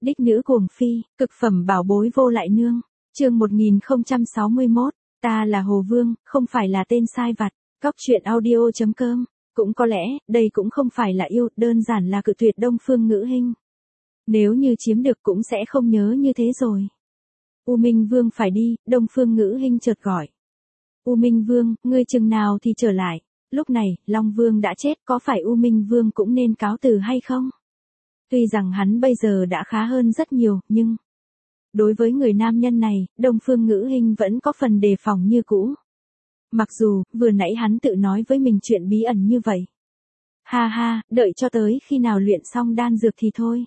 Đích nữ cuồng phi, cực phẩm bảo bối vô lại nương. Chương 1061, ta là Hồ Vương, không phải là tên sai vặt. Góc truyện audio.com. Cũng có lẽ, đây cũng không phải là yêu, đơn giản là cự tuyệt Đông Phương Ngữ Hinh. Nếu như chiếm được cũng sẽ không nhớ như thế rồi. U Minh Vương phải đi, Đông Phương Ngữ Hinh chợt gọi. U Minh Vương, ngươi chừng nào thì trở lại. Lúc này, Long Vương đã chết, có phải U Minh Vương cũng nên cáo từ hay không? Tuy rằng hắn bây giờ đã khá hơn rất nhiều, nhưng đối với người nam nhân này, Đông Phương Ngữ Hinh vẫn có phần đề phòng như cũ. Mặc dù, vừa nãy hắn tự nói với mình chuyện bí ẩn như vậy. Ha ha, đợi cho tới khi nào luyện xong đan dược thì thôi.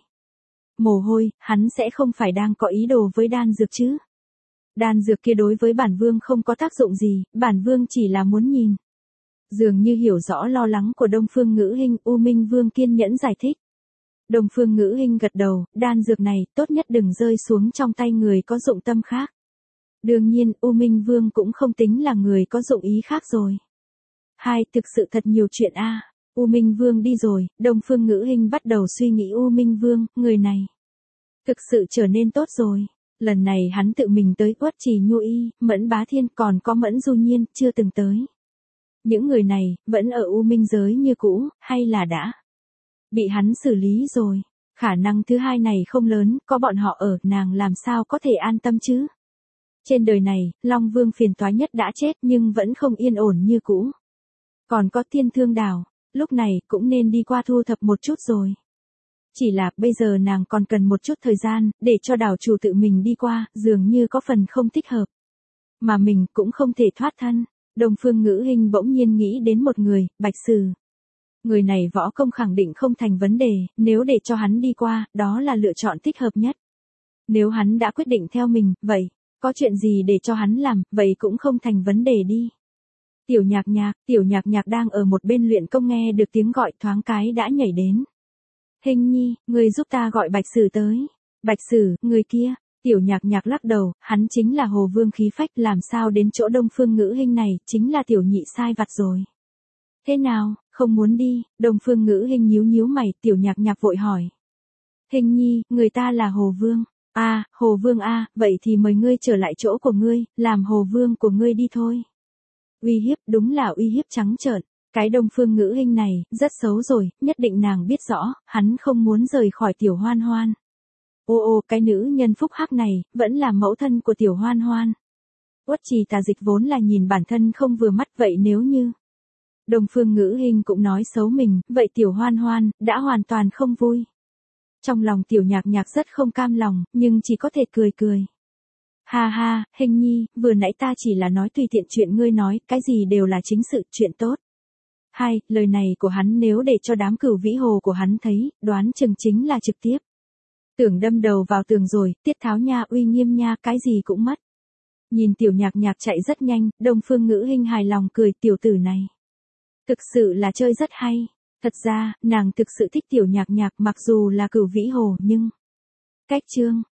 Mồ hôi, hắn sẽ không phải đang có ý đồ với đan dược chứ. Đan dược kia đối với bản vương không có tác dụng gì, bản vương chỉ là muốn nhìn. Dường như hiểu rõ lo lắng của Đông Phương Ngữ Hinh, U Minh Vương kiên nhẫn giải thích. Đông Phương Ngữ Hinh gật đầu, đan dược này tốt nhất đừng rơi xuống trong tay người có dụng tâm khác. Đương nhiên, U Minh Vương cũng không tính là người có dụng ý khác rồi. Hai, thực sự thật nhiều chuyện a. U Minh Vương đi rồi, Đông Phương Ngữ Hinh bắt đầu suy nghĩ U Minh Vương, người này thực sự trở nên tốt rồi. Lần này hắn tự mình tới Uất Trì Nhu Y, Mẫn Bá Thiên còn có Mẫn Du Nhiên, chưa từng tới. Những người này, vẫn ở U Minh giới như cũ, hay là đã bị hắn xử lý rồi. Khả năng thứ hai này không lớn, có bọn họ ở, nàng làm sao có thể an tâm chứ. Trên đời này, Long Vương phiền toái nhất đã chết nhưng vẫn không yên ổn như cũ. Còn có Thiên Thương Đảo, lúc này cũng nên đi qua thu thập một chút rồi. Chỉ là bây giờ nàng còn cần một chút thời gian, để cho đảo chủ tự mình đi qua, dường như có phần không thích hợp. Mà mình cũng không thể thoát thân. Đông Phương Ngữ Hinh bỗng nhiên nghĩ đến một người, Bạch Sử. Người này võ công khẳng định không thành vấn đề, nếu để cho hắn đi qua, đó là lựa chọn thích hợp nhất. Nếu hắn đã quyết định theo mình, vậy, có chuyện gì để cho hắn làm, vậy cũng không thành vấn đề đi. Tiểu Nhạc Nhạc đang ở một bên luyện công nghe được tiếng gọi thoáng cái đã nhảy đến. Hinh nhi, người giúp ta gọi Bạch Sử tới. Bạch Sử, người kia. Tiểu Nhạc Nhạc lắc đầu, hắn chính là Hồ Vương khí phách, làm sao đến chỗ Đông Phương Ngữ Hinh này, chính là tiểu nhị sai vặt rồi. Thế nào, không muốn đi? Đông Phương Ngữ Hinh nhíu nhíu mày, Tiểu Nhạc Nhạc vội hỏi. Hinh nhi, người ta là Hồ Vương. À, Hồ Vương a, vậy thì mời ngươi trở lại chỗ của ngươi, làm Hồ Vương của ngươi đi thôi. Uy hiếp, đúng là uy hiếp trắng trợn. Cái Đông Phương Ngữ Hinh này, rất xấu rồi, nhất định nàng biết rõ, hắn không muốn rời khỏi Tiểu Hoan Hoan. Ô, cái nữ nhân phúc hắc này, vẫn là mẫu thân của Tiểu Hoan Hoan. Uất Trì Tà Dịch vốn là nhìn bản thân không vừa mắt, vậy nếu như Đông Phương Ngữ Hinh cũng nói xấu mình, vậy Tiểu Hoan Hoan đã hoàn toàn không vui. Trong lòng Tiểu Nhạc Nhạc rất không cam lòng, nhưng chỉ có thể cười cười. Ha ha, Hinh nhi, vừa nãy ta chỉ là nói tùy tiện chuyện ngươi nói, cái gì đều là chính sự, chuyện tốt. Hai, lời này của hắn nếu để cho đám Cửu Vĩ Hồ của hắn thấy, đoán chừng chính là trực tiếp tưởng đâm đầu vào tường rồi, Tiết Tháo nha, uy nghiêm nha, cái gì cũng mất. Nhìn Tiểu Nhạc Nhạc chạy rất nhanh, Đông Phương Ngữ Hinh hài lòng cười, tiểu tử này thực sự là chơi rất hay. Thật ra, nàng thực sự thích Tiểu Nhạc Nhạc, mặc dù là Cửu Vĩ Hồ nhưng cách chương